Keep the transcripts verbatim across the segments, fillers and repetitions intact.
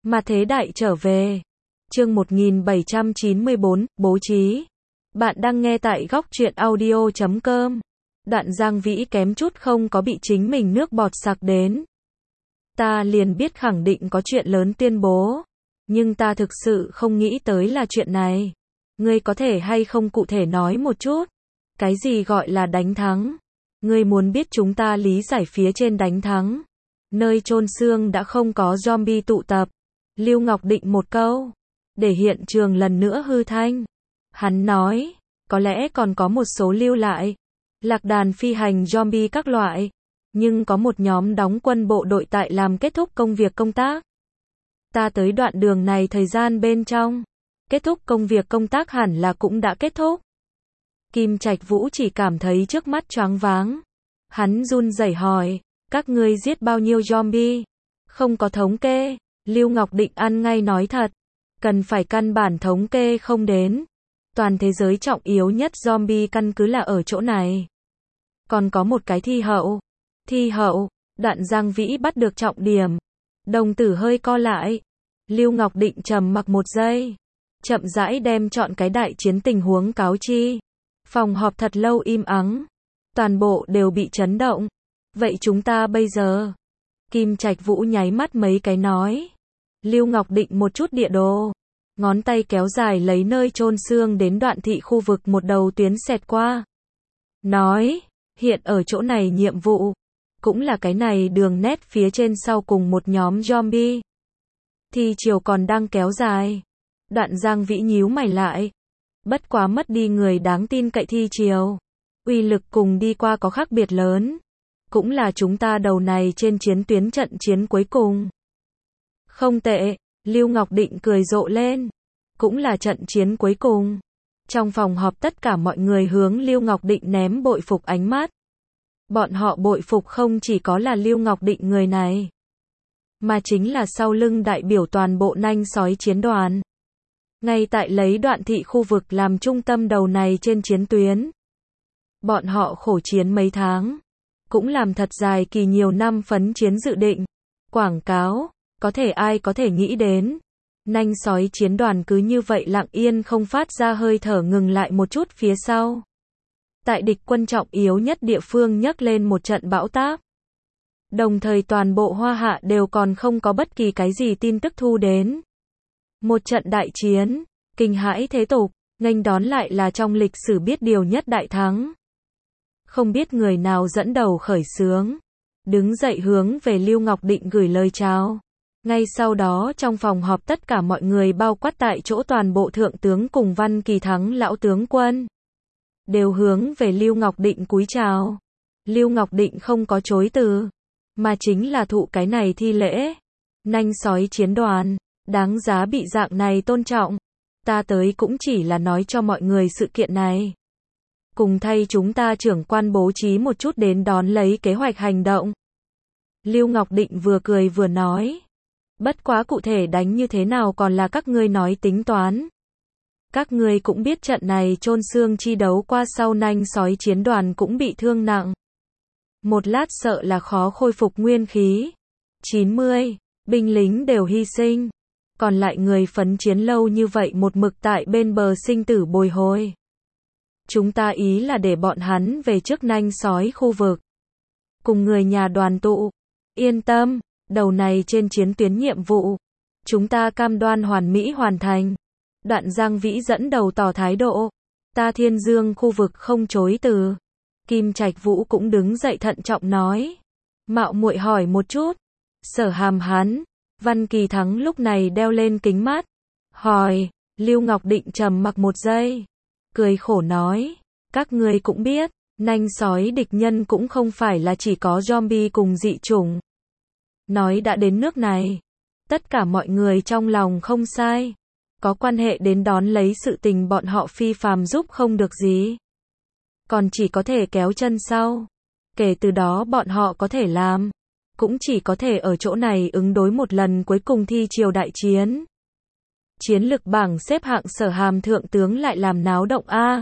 Mà thế đại trở về. Chương một nghìn bảy trăm chín mươi bốn, bố trí. Bạn đang nghe tại góc truyện audio chấm com. Đoạn Giang Vĩ kém chút không có bị chính mình nước bọt sặc đến. Ta liền biết khẳng định có chuyện lớn tuyên bố. Nhưng ta thực sự không nghĩ tới là chuyện này. Ngươi có thể hay không cụ thể nói một chút? Cái gì gọi là đánh thắng? Ngươi muốn biết chúng ta lý giải phía trên đánh thắng. Nơi chôn xương đã không có zombie tụ tập. Lưu Ngọc Định một câu. Để hiện trường lần nữa hư thanh. Hắn nói, có lẽ còn có một số lưu lại. Lạc đàn phi hành zombie các loại. Nhưng có một nhóm đóng quân bộ đội tại làm kết thúc công việc công tác. Ta tới đoạn đường này thời gian bên trong. Kết thúc công việc công tác hẳn là cũng đã kết thúc. Kim Trạch Vũ chỉ cảm thấy trước mắt choáng váng. Hắn run rẩy hỏi, các ngươi giết bao nhiêu zombie? Không có thống kê. Lưu Ngọc Định ăn ngay nói thật. Cần phải căn bản thống kê không đến. Toàn thế giới trọng yếu nhất zombie căn cứ là ở chỗ này. Còn có một cái thi hậu. Thi hậu, Đoạn Giang Vĩ bắt được trọng điểm. Đồng tử hơi co lại. Lưu Ngọc Định trầm mặc một giây. Chậm rãi đem chọn cái đại chiến tình huống cáo chi. Phòng họp thật lâu im ắng. Toàn bộ đều bị chấn động. Vậy chúng ta bây giờ? Kim Trạch Vũ nháy mắt mấy cái nói. Lưu Ngọc Định một chút địa đồ. Ngón tay kéo dài lấy nơi chôn xương đến Đoạn thị khu vực một đầu tuyến xẹt qua. Nói, hiện ở chỗ này nhiệm vụ. Cũng là cái này đường nét phía trên sau cùng một nhóm zombie. Thi chiều còn đang kéo dài. Đoạn Giang Vĩ nhíu mày lại. Bất quá mất đi người đáng tin cậy thi chiều. Uy lực cùng đi qua có khác biệt lớn. Cũng là chúng ta đầu này trên chiến tuyến trận chiến cuối cùng. Không tệ, Lưu Ngọc Định cười rộ lên. Cũng là trận chiến cuối cùng. Trong phòng họp tất cả mọi người hướng Lưu Ngọc Định ném bội phục ánh mắt. Bọn họ bội phục không chỉ có là Lưu Ngọc Định người này. Mà chính là sau lưng đại biểu toàn bộ nanh sói chiến đoàn. Ngay tại lấy Đoạn thị khu vực làm trung tâm đầu này trên chiến tuyến. Bọn họ khổ chiến mấy tháng. Cũng làm thật dài kỳ nhiều năm phấn chiến dự định. Quảng cáo, có thể ai có thể nghĩ đến. Nanh sói chiến đoàn cứ như vậy lặng yên không phát ra hơi thở ngừng lại một chút phía sau. Tại địch quân trọng yếu nhất địa phương nhấc lên một trận bão táp. Đồng thời toàn bộ Hoa Hạ đều còn không có bất kỳ cái gì tin tức thu đến. Một trận đại chiến, kinh hãi thế tục, nghênh đón lại là trong lịch sử biết điều nhất đại thắng. Không biết người nào dẫn đầu khởi xướng. Đứng dậy hướng về Lưu Ngọc Định gửi lời chào. Ngay sau đó trong phòng họp tất cả mọi người bao quát tại chỗ toàn bộ thượng tướng cùng Văn Kỳ Thắng lão tướng quân. Đều hướng về Lưu Ngọc Định cúi chào. Lưu Ngọc Định không có chối từ. Mà chính là thụ cái này thi lễ. Nanh sói chiến đoàn. Đáng giá bị dạng này tôn trọng. Ta tới cũng chỉ là nói cho mọi người sự kiện này. Cùng thay chúng ta trưởng quan bố trí một chút đến đón lấy kế hoạch hành động. Lưu Ngọc Định vừa cười vừa nói. Bất quá cụ thể đánh như thế nào còn là các ngươi nói tính toán. Các ngươi cũng biết trận này chôn xương chi đấu qua sau nanh sói chiến đoàn cũng bị thương nặng. Một lát sợ là khó khôi phục nguyên khí. chín mươi, binh lính đều hy sinh. Còn lại người phấn chiến lâu như vậy một mực tại bên bờ sinh tử bồi hồi. Chúng ta ý là để bọn hắn về trước nanh sói khu vực. Cùng người nhà đoàn tụ. Yên tâm, đầu này trên chiến tuyến nhiệm vụ. Chúng ta cam đoan hoàn mỹ hoàn thành. Đoạn Giang Vĩ dẫn đầu tỏ thái độ. Ta Thiên Dương khu vực không chối từ. Kim Trạch Vũ cũng đứng dậy thận trọng nói. Mạo muội hỏi một chút. Sở Hàm hắn. Văn Kỳ Thắng lúc này đeo lên kính mát. Hỏi. Lưu Ngọc Định trầm mặc một giây. Cười khổ nói. Các ngươi cũng biết. Nanh sói địch nhân cũng không phải là chỉ có zombie cùng dị chủng. Nói đã đến nước này. Tất cả mọi người trong lòng không sai. Có quan hệ đến đón lấy sự tình bọn họ phi phàm giúp không được gì. Còn chỉ có thể kéo chân sau. Kể từ đó bọn họ có thể làm. Cũng chỉ có thể ở chỗ này ứng đối một lần cuối cùng thi chiều đại chiến. Chiến lực bảng xếp hạng Sở Hàm thượng tướng lại làm náo động a.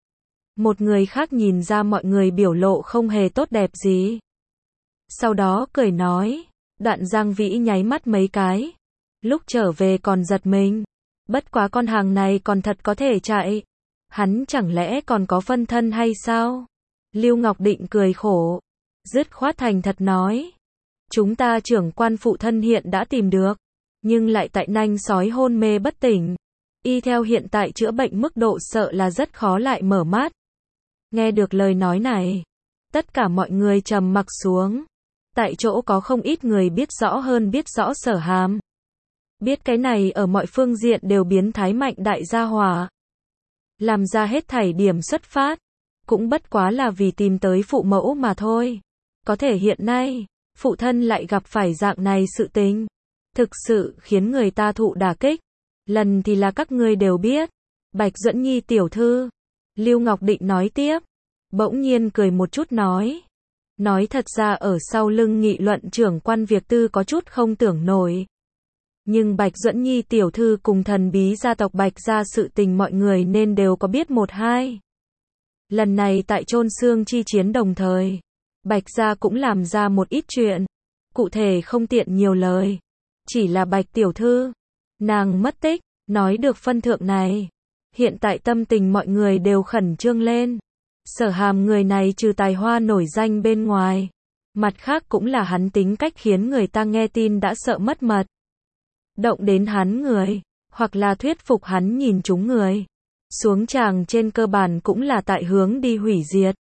Một người khác nhìn ra mọi người biểu lộ không hề tốt đẹp gì. Sau đó cười nói. Đoạn Giang Vĩ nháy mắt mấy cái. Lúc trở về còn giật mình. Bất quá con hàng này còn thật có thể chạy. Hắn chẳng lẽ còn có phân thân hay sao? Lưu Ngọc Định cười khổ. Dứt khoát thành thật nói. Chúng ta trưởng quan phụ thân hiện đã tìm được. Nhưng lại tại nanh sói hôn mê bất tỉnh. Y theo hiện tại chữa bệnh mức độ sợ là rất khó lại mở mắt. Nghe được lời nói này. Tất cả mọi người trầm mặc xuống. Tại chỗ có không ít người biết rõ hơn biết rõ Sở Hàm. Biết cái này ở mọi phương diện đều biến thái mạnh đại gia hỏa. Làm ra hết thảy điểm xuất phát. Cũng bất quá là vì tìm tới phụ mẫu mà thôi. Có thể hiện nay, phụ thân lại gặp phải dạng này sự tình. Thực sự khiến người ta thụ đả kích. Lần thì là các ngươi đều biết. Bạch Duẫn Nhi tiểu thư. Lưu Ngọc Định nói tiếp. Bỗng nhiên cười một chút nói. Nói thật ra ở sau lưng nghị luận trưởng quan việc tư có chút không tưởng nổi. Nhưng Bạch Duẫn Nhi tiểu thư cùng thần bí gia tộc Bạch gia sự tình mọi người nên đều có biết một hai. Lần này tại chôn xương chi chiến đồng thời, Bạch gia cũng làm ra một ít chuyện. Cụ thể không tiện nhiều lời. Chỉ là Bạch tiểu thư, nàng mất tích, nói được phân thượng này. Hiện tại tâm tình mọi người đều khẩn trương lên. Sở Hàm người này trừ tài hoa nổi danh bên ngoài. Mặt khác cũng là hắn tính cách khiến người ta nghe tin đã sợ mất mật. Động đến hắn người, hoặc là thuyết phục hắn nhìn chúng người. Xuống tràng trên cơ bản cũng là tại hướng đi hủy diệt.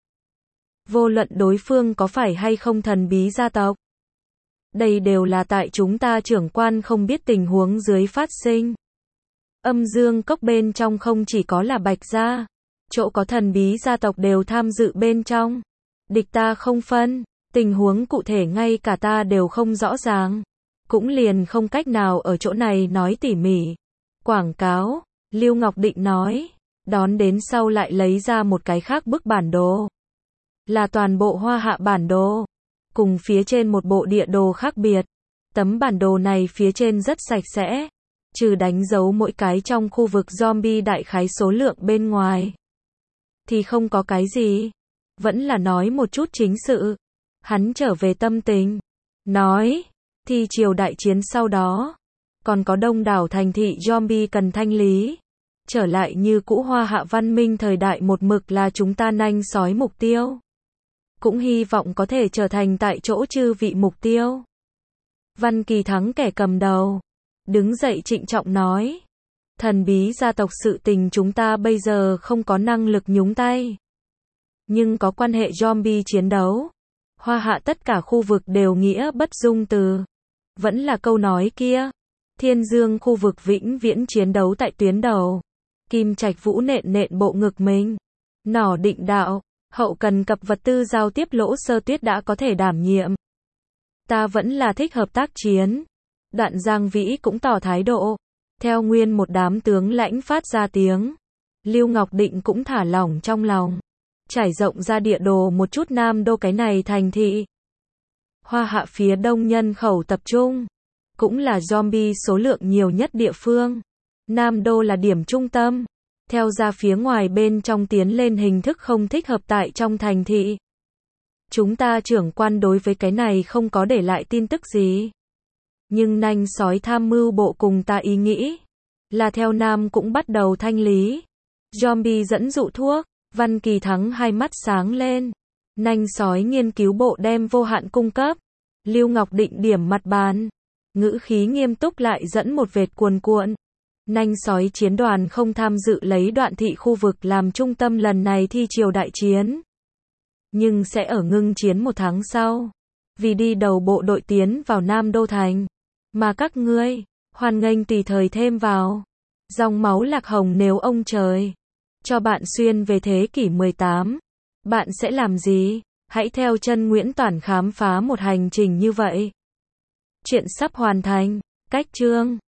Vô luận đối phương có phải hay không thần bí gia tộc. Đây đều là tại chúng ta trưởng quan không biết tình huống dưới phát sinh. Âm Dương cốc bên trong không chỉ có là Bạch gia, chỗ có thần bí gia tộc đều tham dự bên trong. Địch ta không phân, tình huống cụ thể ngay cả ta đều không rõ ràng. Cũng liền không cách nào ở chỗ này nói tỉ mỉ. Quảng cáo, Lưu Ngọc Định nói, đón đến sau lại lấy ra một cái khác bức bản đồ. Là toàn bộ Hoa Hạ bản đồ, cùng phía trên một bộ địa đồ khác biệt. Tấm bản đồ này phía trên rất sạch sẽ, trừ đánh dấu mỗi cái trong khu vực zombie đại khái số lượng bên ngoài. Thì không có cái gì, vẫn là nói một chút chính sự. Hắn trở về tâm tình, nói, thì triều đại chiến sau đó, còn có đông đảo thành thị zombie cần thanh lý. Trở lại như cũ Hoa Hạ văn minh thời đại một mực là chúng ta nanh sói mục tiêu. Cũng hy vọng có thể trở thành tại chỗ chư vị mục tiêu. Văn Kỳ Thắng kẻ cầm đầu, đứng dậy trịnh trọng nói. Thần bí gia tộc sự tình chúng ta bây giờ không có năng lực nhúng tay. Nhưng có quan hệ zombie chiến đấu. Hoa Hạ tất cả khu vực đều nghĩa bất dung từ. Vẫn là câu nói kia. Thiên Dương khu vực vĩnh viễn chiến đấu tại tuyến đầu. Kim Trạch Vũ nện nện bộ ngực mình. Nỏ Định Đạo, hậu cần cập vật tư giao tiếp Lỗ Sơ Tuyết đã có thể đảm nhiệm. Ta vẫn là thích hợp tác chiến. Đoạn Giang Vĩ cũng tỏ thái độ. Theo nguyên một đám tướng lãnh phát ra tiếng. Lưu Ngọc Định cũng thả lỏng trong lòng. Trải rộng ra địa đồ một chút Nam Đô cái này thành thị. Hoa Hạ phía đông nhân khẩu tập trung. Cũng là zombie số lượng nhiều nhất địa phương. Nam Đô là điểm trung tâm. Theo ra phía ngoài bên trong tiến lên hình thức không thích hợp tại trong thành thị. Chúng ta trưởng quan đối với cái này không có để lại tin tức gì. Nhưng nanh sói tham mưu bộ cùng ta ý nghĩ. Là theo Nam cũng bắt đầu thanh lý. Zombie dẫn dụ thuốc. Văn Kỳ Thắng hai mắt sáng lên. Nanh sói nghiên cứu bộ đem vô hạn cung cấp. Lưu Ngọc Định điểm mặt bàn. Ngữ khí nghiêm túc lại dẫn một vệt cuồn cuộn. Nanh sói chiến đoàn không tham dự lấy Đoạn thị khu vực làm trung tâm lần này thi triều đại chiến. Nhưng sẽ ở ngưng chiến một tháng sau. Vì đi đầu bộ đội tiến vào Nam Đô Thành. Mà các ngươi, hoan nghênh tùy thời thêm vào. Dòng máu lạc hồng nếu ông trời cho bạn xuyên về thế kỷ mười tám. Bạn sẽ làm gì? Hãy theo chân Nguyễn Toản khám phá một hành trình như vậy. Chuyện sắp hoàn thành. Cách chương